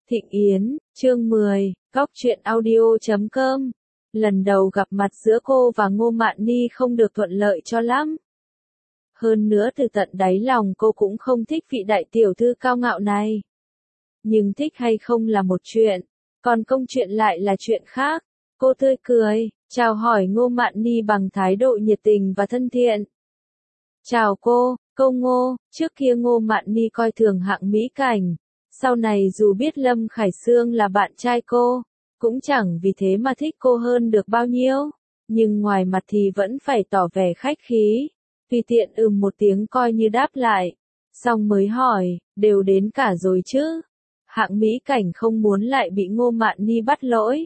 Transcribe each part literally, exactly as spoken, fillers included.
Thịnh Yến, chương mười, góc truyện audio chấm com. Lần đầu gặp mặt giữa cô và Ngô Mạn Ni không được thuận lợi cho lắm. Hơn nữa từ tận đáy lòng cô cũng không thích vị đại tiểu thư cao ngạo này. Nhưng thích hay không là một chuyện, còn công chuyện lại là chuyện khác. Cô tươi cười, chào hỏi Ngô Mạn Ni bằng thái độ nhiệt tình và thân thiện. Chào cô, cô Ngô. Trước kia Ngô Mạn Ni coi thường Hạng Mỹ Cảnh. Sau này dù biết Lâm Khải Sương là bạn trai cô, cũng chẳng vì thế mà thích cô hơn được bao nhiêu. Nhưng ngoài mặt thì vẫn phải tỏ vẻ khách khí, tùy tiện ừm một tiếng coi như đáp lại. Xong mới hỏi, đều đến cả rồi chứ? Hạng Mỹ Cảnh không muốn lại bị Ngô Mạn Ni bắt lỗi.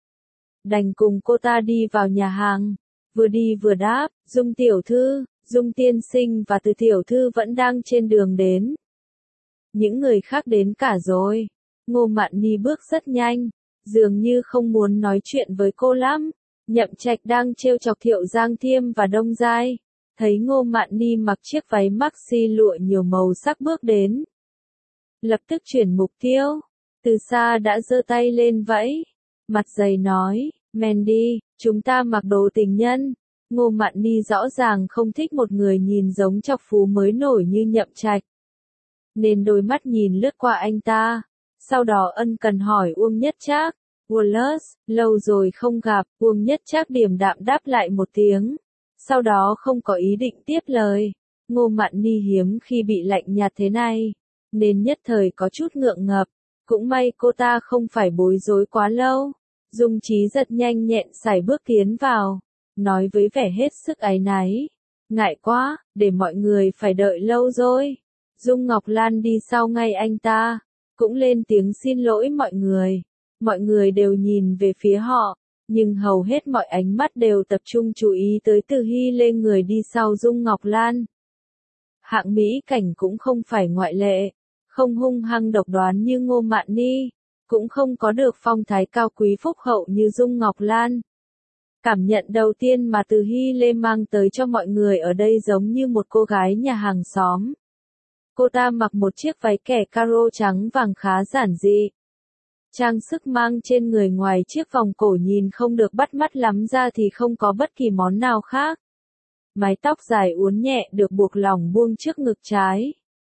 Đành cùng cô ta đi vào nhà hàng, vừa đi vừa đáp, Dung tiểu thư, Dung tiên sinh và Từ tiểu thư vẫn đang trên đường đến. Những người khác đến cả rồi. Ngô Mạn Ni bước rất nhanh, dường như không muốn nói chuyện với cô lắm. Nhậm Trạch đang trêu chọc Thiệu Giang Thiêm và Đông Giai. Thấy Ngô Mạn Ni mặc chiếc váy maxi lụa nhiều màu sắc bước đến. Lập tức chuyển mục tiêu. Từ xa đã giơ tay lên vẫy. Mặt dày nói, Mandy, chúng ta mặc đồ tình nhân. Ngô Mạn Ni rõ ràng không thích một người nhìn giống chọc phú mới nổi như Nhậm Trạch. Nên đôi mắt nhìn lướt qua anh ta. Sau đó ân cần hỏi Uông Nhất Trác, Wallace, lâu rồi không gặp. Uông Nhất Trác điềm đạm đáp lại một tiếng. Sau đó không có ý định tiếp lời. Ngô Mạn Ni hiếm khi bị lạnh nhạt thế này, nên nhất thời có chút ngượng ngập. Cũng may cô ta không phải bối rối quá lâu. Dung Trí giật nhanh nhẹn sải bước tiến vào, nói với vẻ hết sức áy náy. Ngại quá, để mọi người phải đợi lâu rồi. Dung Ngọc Lan đi sau ngay anh ta, cũng lên tiếng xin lỗi mọi người. Mọi người đều nhìn về phía họ, nhưng hầu hết mọi ánh mắt đều tập trung chú ý tới Từ Hy Lê người đi sau Dung Ngọc Lan. Hạng Mỹ Cảnh cũng không phải ngoại lệ, không hung hăng độc đoán như Ngô Mạn Ni, cũng không có được phong thái cao quý phúc hậu như Dung Ngọc Lan. Cảm nhận đầu tiên mà Từ Hy Lê mang tới cho mọi người ở đây giống như một cô gái nhà hàng xóm. Cô ta mặc một chiếc váy kẻ caro trắng vàng khá giản dị. Trang sức mang trên người ngoài chiếc vòng cổ nhìn không được bắt mắt lắm ra thì không có bất kỳ món nào khác. Mái tóc dài uốn nhẹ được buộc lỏng buông trước ngực trái.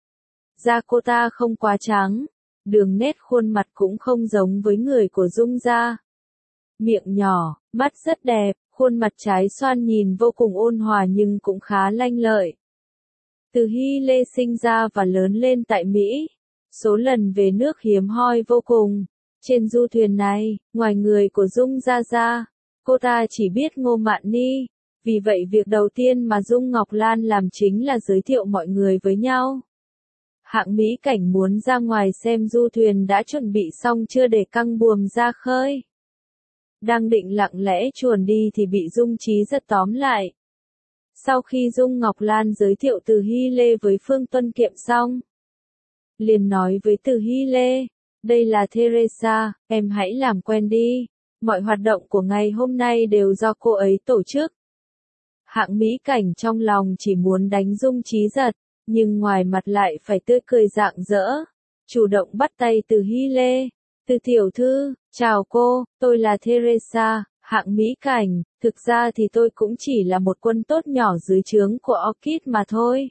Da cô ta không quá trắng, đường nét khuôn mặt cũng không giống với người của Dung gia. Miệng nhỏ, mắt rất đẹp, khuôn mặt trái xoan nhìn vô cùng ôn hòa nhưng cũng khá lanh lợi. Từ Hy Lê sinh ra và lớn lên tại Mỹ, số lần về nước hiếm hoi vô cùng. Trên du thuyền này, ngoài người của Dung gia ra, cô ta chỉ biết Ngô Mạn Ni. Vì vậy việc đầu tiên mà Dung Ngọc Lan làm chính là giới thiệu mọi người với nhau. Hạng Mỹ Cảnh muốn ra ngoài xem du thuyền đã chuẩn bị xong chưa để căng buồm ra khơi. Đang định lặng lẽ chuồn đi thì bị Dung Trí giật tóm lại. Sau khi Dung Ngọc Lan giới thiệu Từ Hy Lê với Phương Tuân Kiệm xong, liền nói với Từ Hy Lê, đây là Teresa, em hãy làm quen đi, mọi hoạt động của ngày hôm nay đều do cô ấy tổ chức. Hạng Mỹ Cảnh trong lòng chỉ muốn đánh Dung Trí giật, nhưng ngoài mặt lại phải tươi cười rạng rỡ, chủ động bắt tay Từ Hy Lê. Từ tiểu thư, chào cô, tôi là Teresa. Hạng Mỹ Cảnh, thực ra thì tôi cũng chỉ là một quân tốt nhỏ dưới trướng của Orchid mà thôi.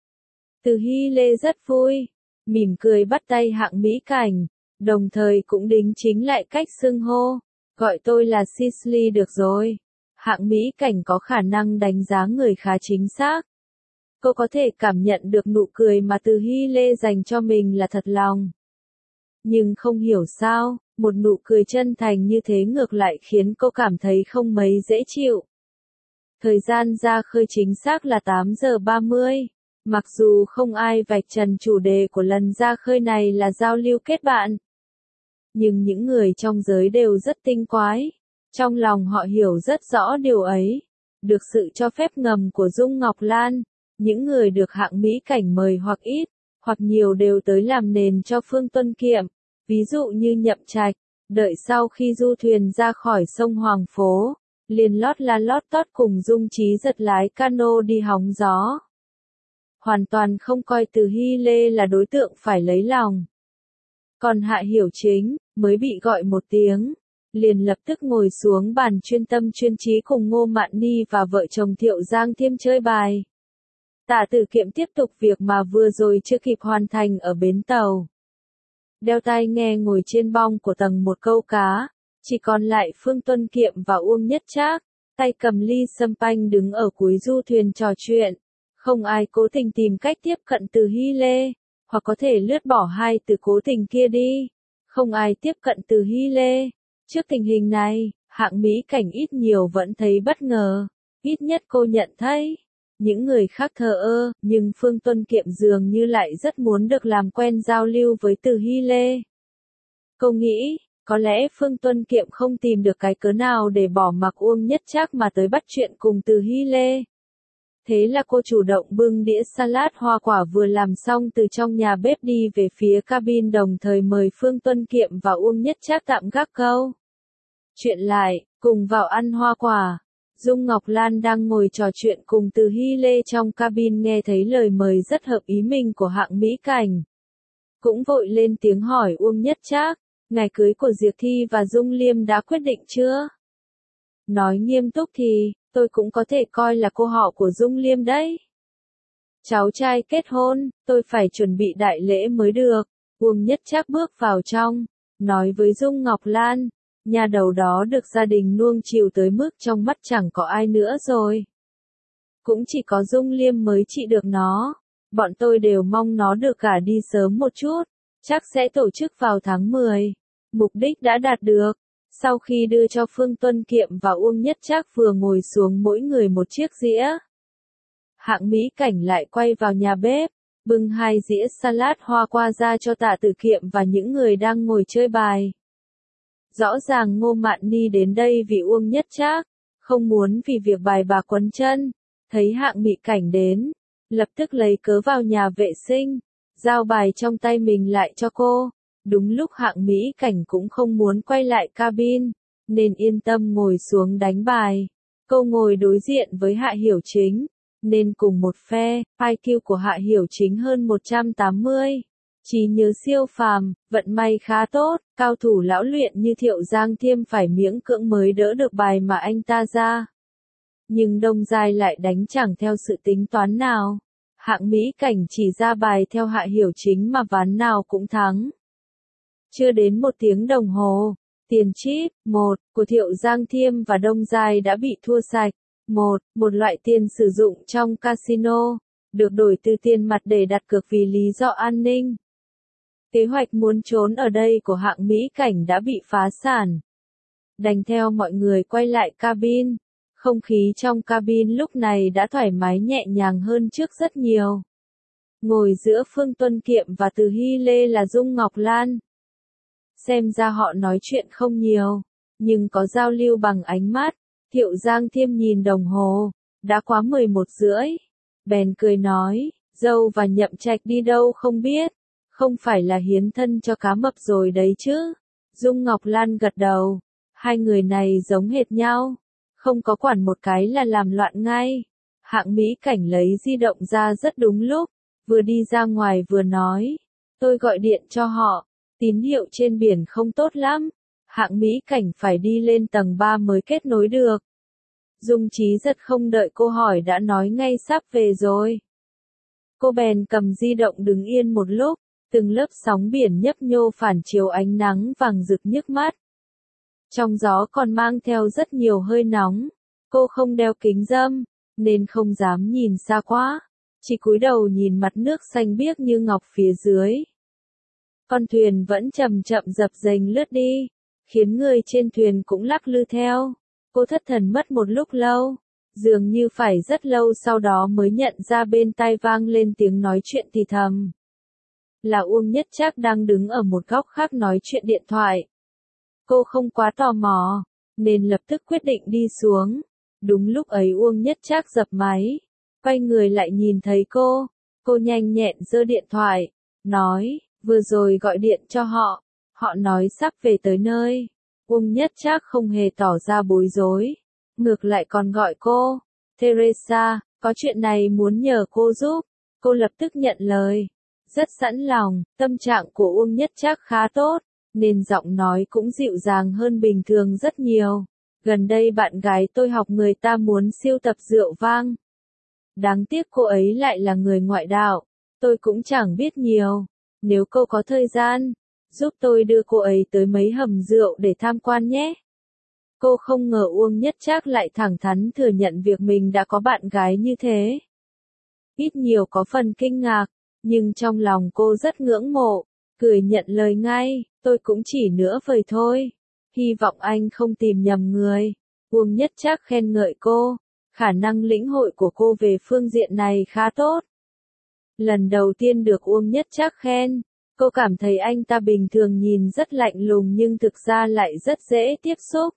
Từ Hy Lê rất vui, mỉm cười bắt tay Hạng Mỹ Cảnh, đồng thời cũng đính chính lại cách xưng hô, gọi tôi là Cicely được rồi. Hạng Mỹ Cảnh có khả năng đánh giá người khá chính xác. Cô có thể cảm nhận được nụ cười mà Từ Hy Lê dành cho mình là thật lòng. Nhưng không hiểu sao, một nụ cười chân thành như thế ngược lại khiến cô cảm thấy không mấy dễ chịu. Thời gian ra khơi chính xác là tám giờ ba mươi. Mặc dù không ai vạch trần chủ đề của lần ra khơi này là giao lưu kết bạn, nhưng những người trong giới đều rất tinh quái. Trong lòng họ hiểu rất rõ điều ấy. Được sự cho phép ngầm của Dung Ngọc Lan, những người được Hạng Mỹ Cảnh mời hoặc ít, hoặc nhiều đều tới làm nền cho Phương Tuân Kiệm. Ví dụ như Nhậm Trạch, đợi sau khi du thuyền ra khỏi sông Hoàng Phố, liền lót la lót tót cùng Dung Trí giật lái cano đi hóng gió. Hoàn toàn không coi Từ Hy Lê là đối tượng phải lấy lòng. Còn Hạ Hiểu Chính, mới bị gọi một tiếng, liền lập tức ngồi xuống bàn chuyên tâm chuyên trí cùng Ngô Mạn Ni và vợ chồng Thiệu Giang Thiêm chơi bài. Tạ Tử Kiệm tiếp tục việc mà vừa rồi chưa kịp hoàn thành ở bến tàu. Đeo tai nghe ngồi trên bong của tầng một câu cá, chỉ còn lại Phương Tuân Kiệm và Uông Nhất Trác, tay cầm ly sâm panh đứng ở cuối du thuyền trò chuyện. Không ai cố tình tìm cách tiếp cận Từ Hy Lê, hoặc có thể lướt bỏ hai từ cố tình kia đi. Không ai tiếp cận Từ Hy Lê. Trước tình hình này, Hạng Mỹ Cảnh ít nhiều vẫn thấy bất ngờ. Ít nhất cô nhận thấy. Những người khác thờ ơ, nhưng Phương Tuân Kiệm dường như lại rất muốn được làm quen giao lưu với Từ Hy Lê. Cô nghĩ, có lẽ Phương Tuân Kiệm không tìm được cái cớ nào để bỏ mặc Uông Nhất Trác mà tới bắt chuyện cùng Từ Hy Lê. Thế là cô chủ động bưng đĩa salad hoa quả vừa làm xong từ trong nhà bếp đi về phía cabin, đồng thời mời Phương Tuân Kiệm và Uông Nhất Trác tạm gác câu chuyện lại, cùng vào ăn hoa quả. Dung Ngọc Lan đang ngồi trò chuyện cùng Từ Hy Lê trong cabin nghe thấy lời mời rất hợp ý mình của Hạng Mỹ Cảnh. Cũng vội lên tiếng hỏi Uông Nhất Trác, ngày cưới của Diệp Thi và Dung Liêm đã quyết định chưa? Nói nghiêm túc thì, tôi cũng có thể coi là cô họ của Dung Liêm đấy. Cháu trai kết hôn, tôi phải chuẩn bị đại lễ mới được. Uông Nhất Trác bước vào trong, nói với Dung Ngọc Lan, nhà đầu đó được gia đình nuông chiều tới mức trong mắt chẳng có ai nữa rồi. Cũng chỉ có Dung Liêm mới trị được nó. Bọn tôi đều mong nó được gả đi sớm một chút, chắc sẽ tổ chức vào tháng mười. Mục đích đã đạt được. Sau khi đưa cho Phương Tuân Kiệm và Uông Nhất Trác vừa ngồi xuống mỗi người một chiếc dĩa, Hạng Mỹ Cảnh lại quay vào nhà bếp, bưng hai dĩa salad hoa qua ra cho Tạ Tử Kiệm và những người đang ngồi chơi bài. Rõ ràng Ngô Mạn Ni đến đây vì Uông Nhất Trác, không muốn vì việc bài bạc quấn chân. Thấy Hạng Mỹ Cảnh đến, lập tức lấy cớ vào nhà vệ sinh, giao bài trong tay mình lại cho cô. Đúng lúc Hạng Mỹ Cảnh cũng không muốn quay lại cabin, nên yên tâm ngồi xuống đánh bài. Cô ngồi đối diện với Hạ Hiểu Chính, nên cùng một phe, i kiu của Hạ Hiểu Chính hơn một trăm tám mươi. Trí nhớ siêu phàm, vận may khá tốt, cao thủ lão luyện như Thiệu Giang Thiêm phải miễn cưỡng mới đỡ được bài mà anh ta ra. Nhưng Đông Giai lại đánh chẳng theo sự tính toán nào. Hạng Mỹ Cảnh chỉ ra bài theo Hạ Hiểu Chính mà ván nào cũng thắng. Chưa đến một tiếng đồng hồ, tiền chip, một, của Thiệu Giang Thiêm và Đông Giai đã bị thua sạch. Một, một loại tiền sử dụng trong casino, được đổi từ tiền mặt để đặt cược vì lý do an ninh. Kế hoạch muốn trốn ở đây của Hạng Mỹ Cảnh đã bị phá sản. Đành theo mọi người quay lại cabin. Không khí trong cabin lúc này đã thoải mái nhẹ nhàng hơn trước rất nhiều. Ngồi giữa Phương Tuân Kiệm và Từ Hy Lê là Dung Ngọc Lan. Xem ra họ nói chuyện không nhiều, nhưng có giao lưu bằng ánh mắt. Thiệu Giang Thiêm nhìn đồng hồ, đã quá mười một rưỡi. Bèn cười nói, dâu và Nhậm Trạch đi đâu không biết, không phải là hiến thân cho cá mập rồi đấy chứ. Dung Ngọc Lan gật đầu, hai người này giống hệt nhau, không có quản một cái là làm loạn ngay. Hạng Mỹ Cảnh lấy di động ra rất đúng lúc, vừa đi ra ngoài vừa nói, tôi gọi điện cho họ, tín hiệu trên biển không tốt lắm. Hạng Mỹ Cảnh phải đi lên tầng ba mới kết nối được. Dung Trí Giật không đợi cô hỏi đã nói ngay sắp về rồi. Cô bèn cầm di động đứng yên một lúc, từng lớp sóng biển nhấp nhô phản chiếu ánh nắng vàng rực nhức mắt. Trong gió còn mang theo rất nhiều hơi nóng. Cô không đeo kính râm, nên không dám nhìn xa quá, chỉ cúi đầu nhìn mặt nước xanh biếc như ngọc phía dưới. Con thuyền vẫn chậm chậm dập dềnh lướt đi, khiến người trên thuyền cũng lắc lư theo. Cô thất thần mất một lúc lâu, dường như phải rất lâu sau đó mới nhận ra bên tai vang lên tiếng nói chuyện thì thầm. Là Uông Nhất Trác đang đứng ở một góc khác nói chuyện điện thoại. Cô không quá tò mò, nên lập tức quyết định đi xuống. Đúng lúc ấy Uông Nhất Trác dập máy, quay người lại nhìn thấy cô. Cô nhanh nhẹn giơ điện thoại, nói, vừa rồi gọi điện cho họ, họ nói sắp về tới nơi. Uông Nhất Trác không hề tỏ ra bối rối, ngược lại còn gọi cô, Teresa, có chuyện này muốn nhờ cô giúp. Cô lập tức nhận lời, rất sẵn lòng, tâm trạng của Uông Nhất Trác khá tốt, nên giọng nói cũng dịu dàng hơn bình thường rất nhiều. Gần đây bạn gái tôi học người ta muốn siêu tập rượu vang. Đáng tiếc cô ấy lại là người ngoại đạo, tôi cũng chẳng biết nhiều. Nếu cô có thời gian, giúp tôi đưa cô ấy tới mấy hầm rượu để tham quan nhé. Cô không ngờ Uông Nhất Trác lại thẳng thắn thừa nhận việc mình đã có bạn gái như thế. Ít nhiều có phần kinh ngạc, nhưng trong lòng cô rất ngưỡng mộ, cười nhận lời ngay, tôi cũng chỉ nửa vời thôi. Hy vọng anh không tìm nhầm người. Uông Nhất Trác khen ngợi cô, khả năng lĩnh hội của cô về phương diện này khá tốt. Lần đầu tiên được Uông Nhất Trác khen, cô cảm thấy anh ta bình thường nhìn rất lạnh lùng nhưng thực ra lại rất dễ tiếp xúc.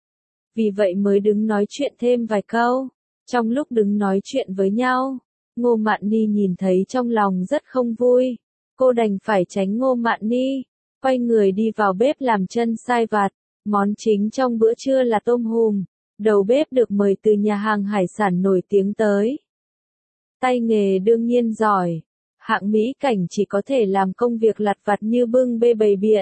Vì vậy mới đứng nói chuyện thêm vài câu. Trong lúc đứng nói chuyện với nhau, Ngô Mạn Ni nhìn thấy trong lòng rất không vui. Cô đành phải tránh Ngô Mạn Ni, quay người đi vào bếp làm chân sai vặt. Món chính trong bữa trưa là tôm hùm. Đầu bếp được mời từ nhà hàng hải sản nổi tiếng tới. Tay nghề đương nhiên giỏi. Hạng Mỹ Cảnh chỉ có thể làm công việc lặt vặt như bưng bê bày biện.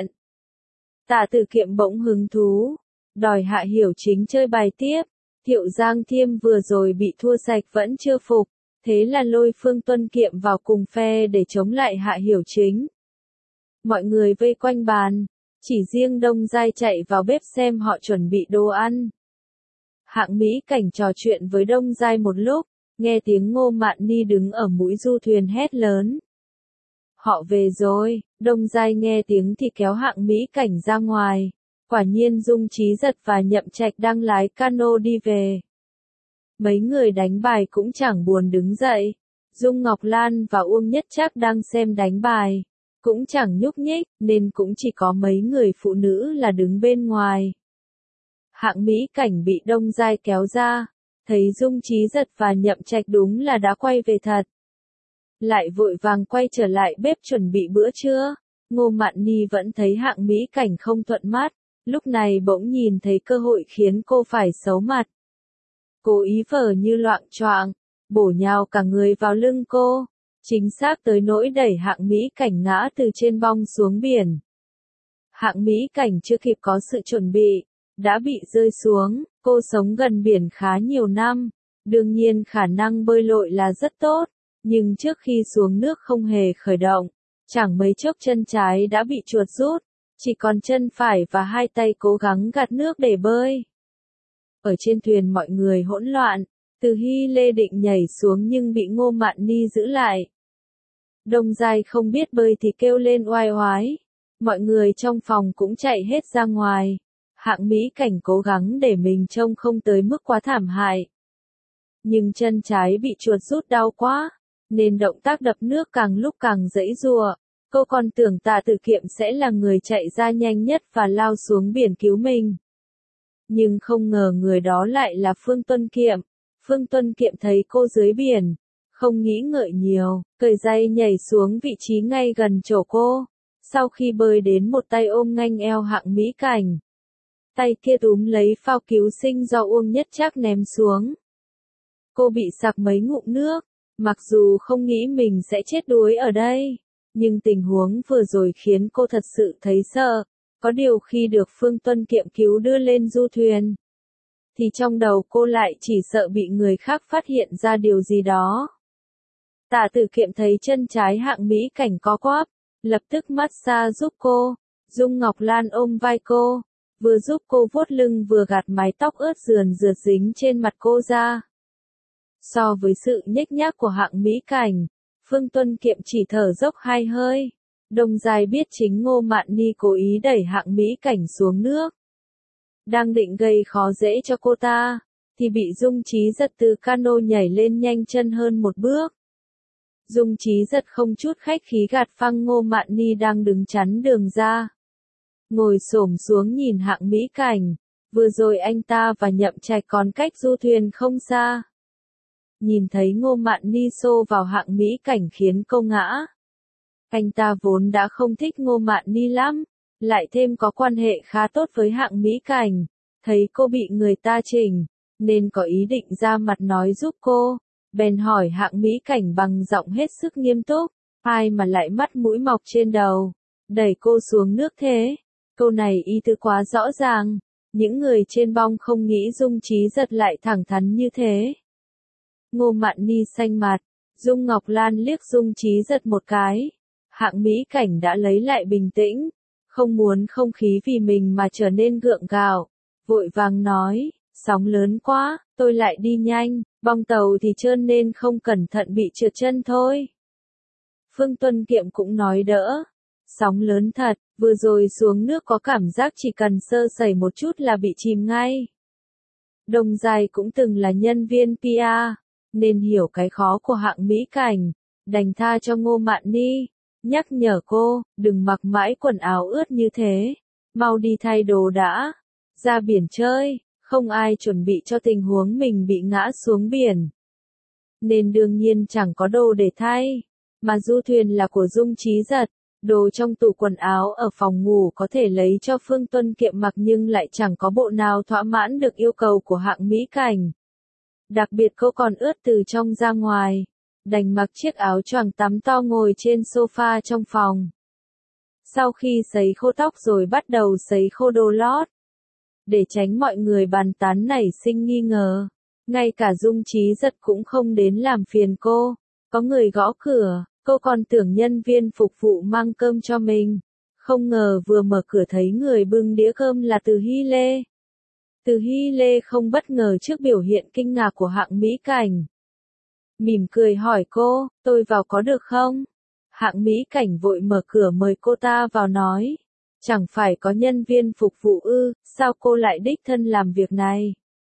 Tạ Tử Kiệm bỗng hứng thú, đòi Hạ Hiểu Chính chơi bài tiếp. Thiệu Giang Thiêm vừa rồi bị thua sạch vẫn chưa phục, thế là lôi Phương Tuân Kiệm vào cùng phe để chống lại Hạ Hiểu Chính. Mọi người vây quanh bàn, chỉ riêng Đông Giai chạy vào bếp xem họ chuẩn bị đồ ăn. Hạng Mỹ Cảnh trò chuyện với Đông Giai một lúc, nghe tiếng Ngô Mạn Ni đứng ở mũi du thuyền hét lớn. Họ về rồi. Đông Giai nghe tiếng thì kéo Hạng Mỹ Cảnh ra ngoài. Quả nhiên Dung Trí Giật và Nhậm Trạch đang lái cano đi về. Mấy người đánh bài cũng chẳng buồn đứng dậy. Dung Ngọc Lan và Uông Nhất Trác đang xem đánh bài, cũng chẳng nhúc nhích, nên cũng chỉ có mấy người phụ nữ là đứng bên ngoài. Hạng Mỹ Cảnh bị Đông Giai kéo ra, thấy Dung Trí Giật và Nhậm Trạch đúng là đã quay về thật. Lại vội vàng quay trở lại bếp chuẩn bị bữa trưa. Ngô Mạn Ni vẫn thấy Hạng Mỹ Cảnh không thuận mắt, lúc này bỗng nhìn thấy cơ hội khiến cô phải xấu mặt. Cố ý vờ như loạng choạng, bổ nhào cả người vào lưng cô, chính xác tới nỗi đẩy Hạng Mỹ Cảnh ngã từ trên bong xuống biển. Hạng Mỹ Cảnh chưa kịp có sự chuẩn bị, đã bị rơi xuống. Cô sống gần biển khá nhiều năm, đương nhiên khả năng bơi lội là rất tốt, nhưng trước khi xuống nước không hề khởi động, chẳng mấy chốc chân trái đã bị chuột rút, chỉ còn chân phải và hai tay cố gắng gạt nước để bơi. Ở trên thuyền mọi người hỗn loạn, Từ Hy Lê định nhảy xuống nhưng bị Ngô Mạn Ni giữ lại. Đông Giai không biết bơi thì kêu lên oai oái, mọi người trong phòng cũng chạy hết ra ngoài. Hạng Mỹ Cảnh cố gắng để mình trông không tới mức quá thảm hại. Nhưng chân trái bị chuột rút đau quá, nên động tác đập nước càng lúc càng giãy giụa. Cô còn tưởng Tạ Tử Kiệm sẽ là người chạy ra nhanh nhất và lao xuống biển cứu mình. Nhưng không ngờ người đó lại là Phương Tuân Kiệm. Phương Tuân Kiệm thấy cô dưới biển, không nghĩ ngợi nhiều, cởi giày nhảy xuống vị trí ngay gần chỗ cô. Sau khi bơi đến một tay ôm nhanh eo Hạng Mỹ Cảnh, tay kia túm lấy phao cứu sinh do Uông Nhất Trác ném xuống. Cô bị sặc mấy ngụm nước, mặc dù không nghĩ mình sẽ chết đuối ở đây, nhưng tình huống vừa rồi khiến cô thật sự thấy sợ. Có điều khi được Phương Tuân Kiệm cứu đưa lên du thuyền, thì trong đầu cô lại chỉ sợ bị người khác phát hiện ra điều gì đó. Tạ Tử Kiệm thấy chân trái Hạng Mỹ Cảnh có quắp, lập tức massage giúp cô. Dung Ngọc Lan ôm vai cô, vừa giúp cô vuốt lưng vừa gạt mái tóc ướt rườn rượt dính trên mặt cô ra. So với sự nhếch nhác của Hạng Mỹ Cảnh, Phương Tuân Kiệm chỉ thở dốc hai hơi. Đông Giai biết chính Ngô Mạn Ni cố ý đẩy Hạng Mỹ Cảnh xuống nước, đang định gây khó dễ cho cô ta, thì bị Dung Trí Giật từ cano nhảy lên nhanh chân hơn một bước. Dung Trí Giật không chút khách khí gạt phăng Ngô Mạn Ni đang đứng chắn đường ra. Ngồi xổm xuống nhìn Hạng Mỹ Cảnh, vừa rồi anh ta và Nhậm Trạch còn cách du thuyền không xa. Nhìn thấy Ngô Mạn Ni xô vào Hạng Mỹ Cảnh khiến cô ngã. Anh ta vốn đã không thích Ngô Mạn Ni lắm, lại thêm có quan hệ khá tốt với Hạng Mỹ Cảnh, thấy cô bị người ta chỉnh, nên có ý định ra mặt nói giúp cô, bèn hỏi Hạng Mỹ Cảnh bằng giọng hết sức nghiêm túc, Ai mà lại mắt mũi mọc trên đầu, đẩy cô xuống nước thế? Câu này ý tứ quá rõ ràng, những người trên bong không nghĩ Dung Trí Giật lại thẳng thắn như thế. Ngô Mạn Ni xanh mặt, Dung Ngọc Lan liếc Dung Trí Giật một cái. Hạng Mỹ Cảnh đã lấy lại bình tĩnh, không muốn không khí vì mình mà trở nên gượng gạo, vội vàng nói, sóng lớn quá, tôi lại đi nhanh, bong tàu thì trơn nên không cẩn thận bị trượt chân thôi. Phương Tuân Kiệm cũng nói đỡ, sóng lớn thật, vừa rồi xuống nước có cảm giác chỉ cần sơ sẩy một chút là bị chìm ngay. Đồng Dài cũng từng là nhân viên pê e, nên hiểu cái khó của Hạng Mỹ Cảnh, đành tha cho Ngô Mạn Ni, nhắc nhở cô, đừng mặc mãi quần áo ướt như thế, mau đi thay đồ đã, ra biển chơi, không ai chuẩn bị cho tình huống mình bị ngã xuống biển. Nên đương nhiên chẳng có đồ để thay, mà du thuyền là của Dung Trí Giật, đồ trong tủ quần áo ở phòng ngủ có thể lấy cho Phương Tuân Kiệm mặc nhưng lại chẳng có bộ nào thỏa mãn được yêu cầu của Hạng Mỹ Cảnh. Đặc biệt cô còn ướt từ trong ra ngoài, đành mặc chiếc áo choàng tắm to ngồi trên sofa trong phòng. Sau khi sấy khô tóc rồi bắt đầu sấy khô đồ lót. Để tránh mọi người bàn tán nảy sinh nghi ngờ, ngay cả Dung Trí Giật cũng không đến làm phiền cô. Có người gõ cửa, cô còn tưởng nhân viên phục vụ mang cơm cho mình. Không ngờ vừa mở cửa thấy người bưng đĩa cơm là Từ Hy Lê. Từ Hy Lê không bất ngờ trước biểu hiện kinh ngạc của Hạng Mỹ Cảnh. Mỉm cười hỏi cô, tôi vào có được không? Hạng Mỹ Cảnh vội mở cửa mời cô ta vào nói. Chẳng phải có nhân viên phục vụ ư, sao cô lại đích thân làm việc này?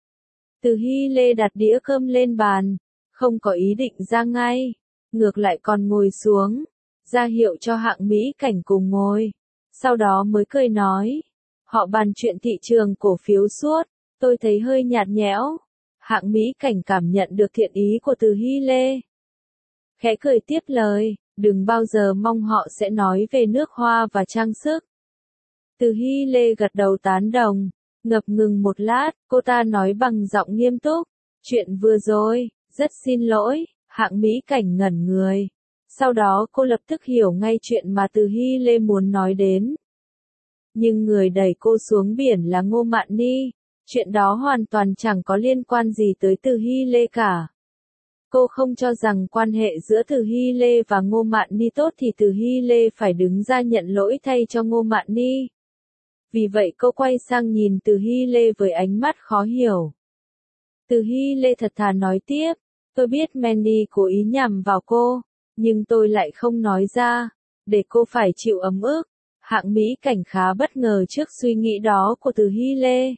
Từ Hy Lê đặt đĩa cơm lên bàn, không có ý định ra ngay, ngược lại còn ngồi xuống, ra hiệu cho Hạng Mỹ Cảnh cùng ngồi. Sau đó mới cười nói, họ bàn chuyện thị trường cổ phiếu suốt, tôi thấy hơi nhạt nhẽo. Hạng Mỹ Cảnh cảm nhận được thiện ý của Từ Hy Lê. Khẽ cười tiếp lời, đừng bao giờ mong họ sẽ nói về nước hoa và trang sức. Từ Hy Lê gật đầu tán đồng, ngập ngừng một lát, cô ta nói bằng giọng nghiêm túc, chuyện vừa rồi, rất xin lỗi. Hạng Mỹ Cảnh ngẩn người. Sau đó cô lập tức hiểu ngay chuyện mà Từ Hy Lê muốn nói đến. Nhưng người đẩy cô xuống biển là Ngô Mạn Ni, chuyện đó hoàn toàn chẳng có liên quan gì tới Từ Hy Lê cả. Cô không cho rằng quan hệ giữa Từ Hy Lê và Ngô Mạn Ni tốt thì Từ Hy Lê phải đứng ra nhận lỗi thay cho Ngô Mạn Ni. Vì vậy cô quay sang nhìn Từ Hy Lê với ánh mắt khó hiểu. Từ Hy Lê thật thà nói tiếp, tôi biết Mandy cố ý nhằm vào cô, nhưng tôi lại không nói ra, để cô phải chịu ấm ức. Hạng Mỹ Cảnh khá bất ngờ trước suy nghĩ đó của Từ Hy Lê.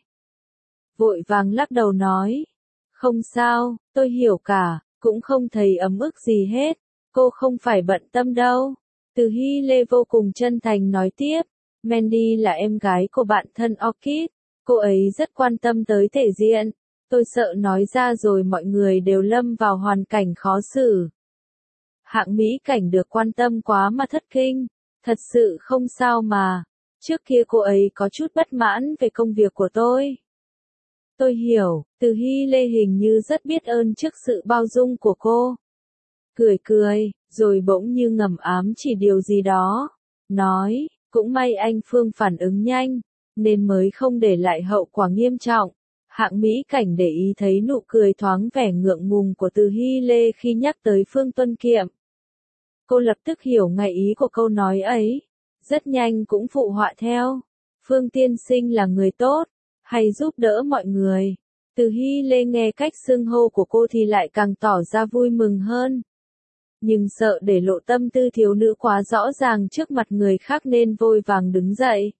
Vội vàng lắc đầu nói, không sao, tôi hiểu cả, cũng không thấy ấm ức gì hết, cô không phải bận tâm đâu. Từ Hy Lê vô cùng chân thành nói tiếp, Mandy là em gái của bạn thân Orchid, cô ấy rất quan tâm tới thể diện, tôi sợ nói ra rồi mọi người đều lâm vào hoàn cảnh khó xử. Hạng Mỹ Cảnh được quan tâm quá mà thất kinh, thật sự không sao mà, trước kia cô ấy có chút bất mãn về công việc của tôi. Tôi hiểu, Từ Hy Lê hình như rất biết ơn trước sự bao dung của cô. Cười cười, rồi bỗng như ngầm ám chỉ điều gì đó, nói, cũng may anh Phương phản ứng nhanh, nên mới không để lại hậu quả nghiêm trọng. Hạng Mỹ Cảnh để ý thấy nụ cười thoáng vẻ ngượng ngùng của Từ Hy Lê khi nhắc tới Phương Tuân Kiệm. Cô lập tức hiểu ngay ý của câu nói ấy, rất nhanh cũng phụ họa theo. Phương tiên sinh là người tốt, hay giúp đỡ mọi người. Từ Hy Lê nghe cách xưng hô của cô thì lại càng tỏ ra vui mừng hơn. Nhưng sợ để lộ tâm tư thiếu nữ quá rõ ràng trước mặt người khác nên vội vàng đứng dậy.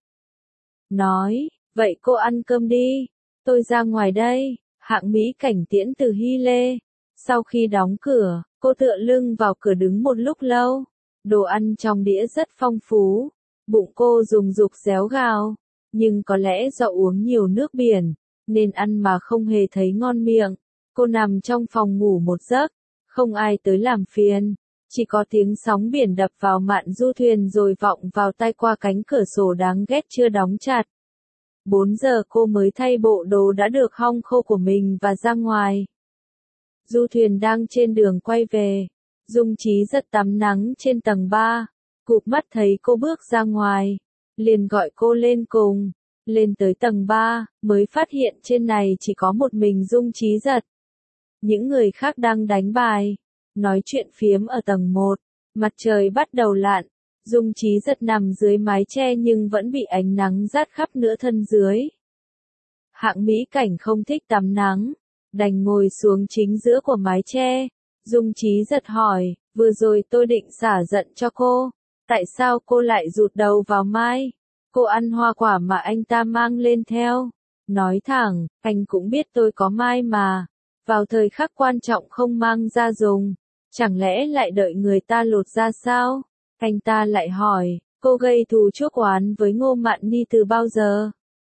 Nói, vậy cô ăn cơm đi, tôi ra ngoài đây. Hạng Mỹ Cảnh tiễn Từ Hy Lê. Sau khi đóng cửa, cô tựa lưng vào cửa đứng một lúc lâu. Đồ ăn trong đĩa rất phong phú, bụng cô rùng rục réo gào. Nhưng có lẽ do uống nhiều nước biển, nên ăn mà không hề thấy ngon miệng. Cô nằm trong phòng ngủ một giấc, không ai tới làm phiền. Chỉ có tiếng sóng biển đập vào mạn du thuyền rồi vọng vào tai qua cánh cửa sổ đáng ghét chưa đóng chặt. Bốn giờ cô mới thay bộ đồ đã được hong khô của mình và ra ngoài. Du thuyền đang trên đường quay về. Dung Trí Giật tắm nắng trên tầng ba, cụp mắt thấy cô bước ra ngoài, liền gọi cô lên cùng. Lên tới tầng ba, mới phát hiện trên này chỉ có một mình Dung Trí Giật. Những người khác đang đánh bài, nói chuyện phiếm ở tầng một. Mặt trời bắt đầu lặn, Dung Trí Giật nằm dưới mái che nhưng vẫn bị ánh nắng rát khắp nửa thân dưới. Hạng Mỹ Cảnh không thích tắm nắng, đành ngồi xuống chính giữa của mái che. Dung Trí Giật hỏi, vừa rồi tôi định xả giận cho cô, tại sao cô lại rụt đầu vào mai? Cô ăn hoa quả mà anh ta mang lên theo. Nói thẳng, anh cũng biết tôi có mai mà, vào thời khắc quan trọng không mang ra dùng, chẳng lẽ lại đợi người ta lột ra sao? Anh ta lại hỏi, cô gây thù chuốc oán với Ngô Mạn Ni từ bao giờ?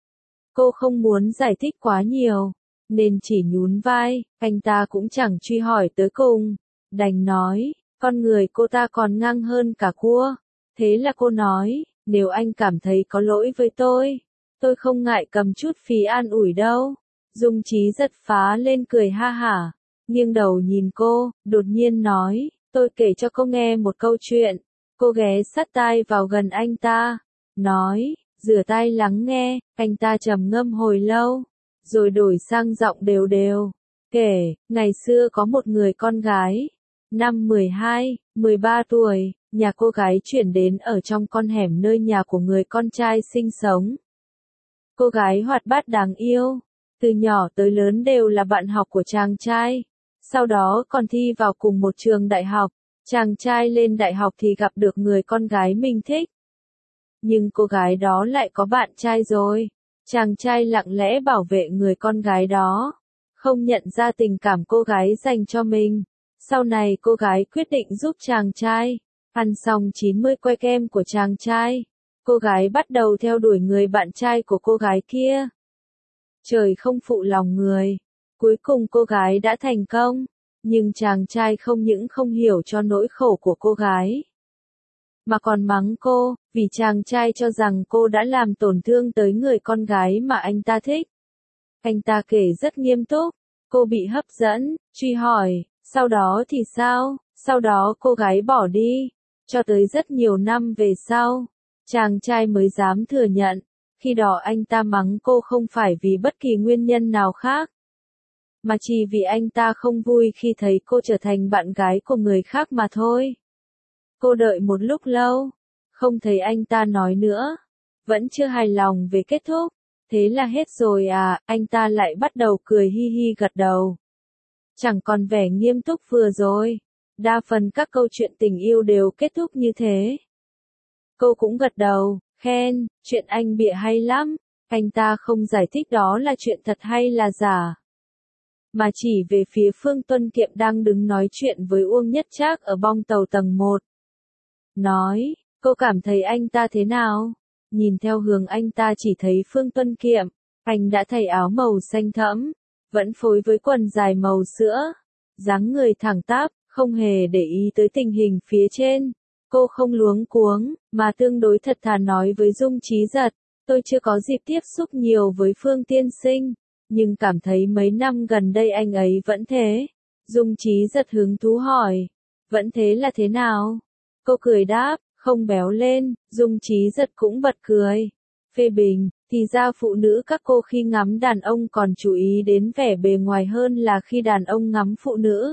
Cô không muốn giải thích quá nhiều, nên chỉ nhún vai. Anh ta cũng chẳng truy hỏi tới cùng, đành nói, con người cô ta còn ngang hơn cả cua. Thế là cô nói, nếu anh cảm thấy có lỗi với tôi, tôi không ngại cầm chút phí an ủi đâu. Dung Trí Giật phá lên cười ha hả, nghiêng đầu nhìn cô, đột nhiên nói, tôi kể cho cô nghe một câu chuyện. Cô ghé sát tai vào gần anh ta, nói, rửa tai lắng nghe. Anh ta trầm ngâm hồi lâu, rồi đổi sang giọng đều đều, kể, ngày xưa có một người con gái, năm mười hai, mười ba tuổi, nhà cô gái chuyển đến ở trong con hẻm nơi nhà của người con trai sinh sống. Cô gái hoạt bát đáng yêu, từ nhỏ tới lớn đều là bạn học của chàng trai, sau đó còn thi vào cùng một trường đại học. Chàng trai lên đại học thì gặp được người con gái mình thích. Nhưng cô gái đó lại có bạn trai rồi. Chàng trai lặng lẽ bảo vệ người con gái đó, không nhận ra tình cảm cô gái dành cho mình. Sau này cô gái quyết định giúp chàng trai. Ăn xong chín mươi que kem của chàng trai, cô gái bắt đầu theo đuổi người bạn trai của cô gái kia. Trời không phụ lòng người, cuối cùng cô gái đã thành công. Nhưng chàng trai không những không hiểu cho nỗi khổ của cô gái, mà còn mắng cô, vì chàng trai cho rằng cô đã làm tổn thương tới người con gái mà anh ta thích. Anh ta kể rất nghiêm túc, cô bị hấp dẫn, truy hỏi, sau đó thì sao? Sau đó cô gái bỏ đi, cho tới rất nhiều năm về sau, chàng trai mới dám thừa nhận, khi đó anh ta mắng cô không phải vì bất kỳ nguyên nhân nào khác, mà chỉ vì anh ta không vui khi thấy cô trở thành bạn gái của người khác mà thôi. Cô đợi một lúc lâu, không thấy anh ta nói nữa, vẫn chưa hài lòng về kết thúc. Thế là hết rồi à? Anh ta lại bắt đầu cười hi hi gật đầu. Chẳng còn vẻ nghiêm túc vừa rồi. Đa phần các câu chuyện tình yêu đều kết thúc như thế. Cô cũng gật đầu, khen, chuyện anh bịa hay lắm. Anh ta không giải thích đó là chuyện thật hay là giả, mà chỉ về phía Phương Tuân Kiệm đang đứng nói chuyện với Uông Nhất Trác ở bong tàu tầng một. Nói, cô cảm thấy anh ta thế nào? Nhìn theo hướng anh ta chỉ thấy Phương Tuân Kiệm, anh đã thay áo màu xanh thẫm, vẫn phối với quần dài màu sữa, dáng người thẳng tắp, không hề để ý tới tình hình phía trên. Cô không luống cuống, mà tương đối thật thà nói với Dung Trí Giật, tôi chưa có dịp tiếp xúc nhiều với Phương tiên sinh, nhưng cảm thấy mấy năm gần đây anh ấy vẫn thế. Dung Trí Giật hứng thú hỏi, vẫn thế là thế nào? Cô cười đáp, không béo lên. Dung Trí Giật cũng bật cười, phê bình, thì ra phụ nữ các cô khi ngắm đàn ông còn chú ý đến vẻ bề ngoài hơn là khi đàn ông ngắm phụ nữ.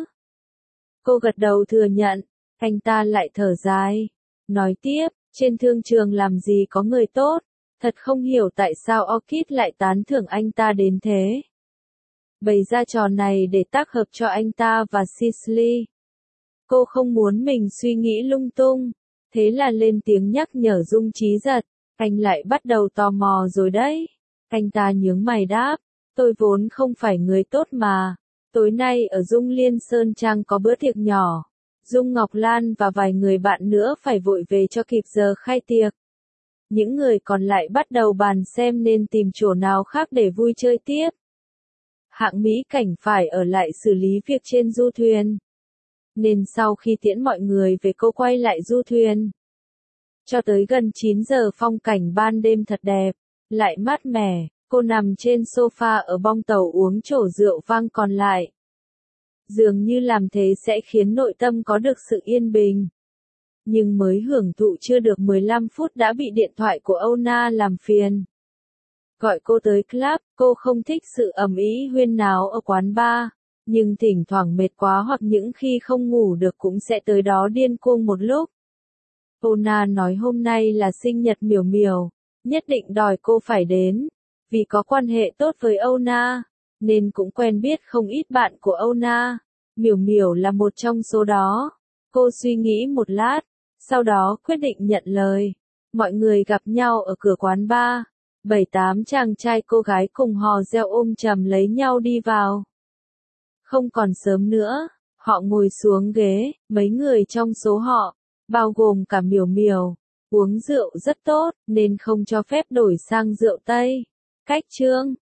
Cô gật đầu thừa nhận, anh ta lại thở dài, nói tiếp, trên thương trường làm gì có người tốt, thật không hiểu tại sao Orchid lại tán thưởng anh ta đến thế. Bày ra trò này để tác hợp cho anh ta và Sisley. Cô không muốn mình suy nghĩ lung tung, thế là lên tiếng nhắc nhở Dung Trí Giật, anh lại bắt đầu tò mò rồi đấy. Anh ta nhướng mày đáp, tôi vốn không phải người tốt mà, tối nay ở Dung Liên Sơn Trang có bữa tiệc nhỏ, Dung Ngọc Lan và vài người bạn nữa phải vội về cho kịp giờ khai tiệc. Những người còn lại bắt đầu bàn xem nên tìm chỗ nào khác để vui chơi tiếp. Hạng Mỹ Cảnh phải ở lại xử lý việc trên du thuyền, nên sau khi tiễn mọi người về cô quay lại du thuyền. Cho tới gần chín giờ phong cảnh ban đêm thật đẹp, lại mát mẻ, cô nằm trên sofa ở bong tàu uống chổ rượu vang còn lại. Dường như làm thế sẽ khiến nội tâm có được sự yên bình. Nhưng mới hưởng thụ chưa được mười lăm phút đã bị điện thoại của Âu Na làm phiền. Gọi cô tới club, cô không thích sự ầm ĩ huyên náo ở quán bar, nhưng thỉnh thoảng mệt quá hoặc những khi không ngủ được cũng sẽ tới đó điên cuồng một lúc. Âu Na nói hôm nay là sinh nhật Miểu Miểu, nhất định đòi cô phải đến, vì có quan hệ tốt với Âu Na, nên cũng quen biết không ít bạn của Âu Na. Miểu Miểu là một trong số đó. Cô suy nghĩ một lát, sau đó quyết định nhận lời. Mọi người gặp nhau ở cửa quán bar. Bảy tám chàng trai cô gái cùng hò reo ôm chầm lấy nhau đi vào. Không còn sớm nữa, họ ngồi xuống ghế, mấy người trong số họ, bao gồm cả Miểu Miểu, uống rượu rất tốt, nên không cho phép đổi sang rượu Tây. Cách chương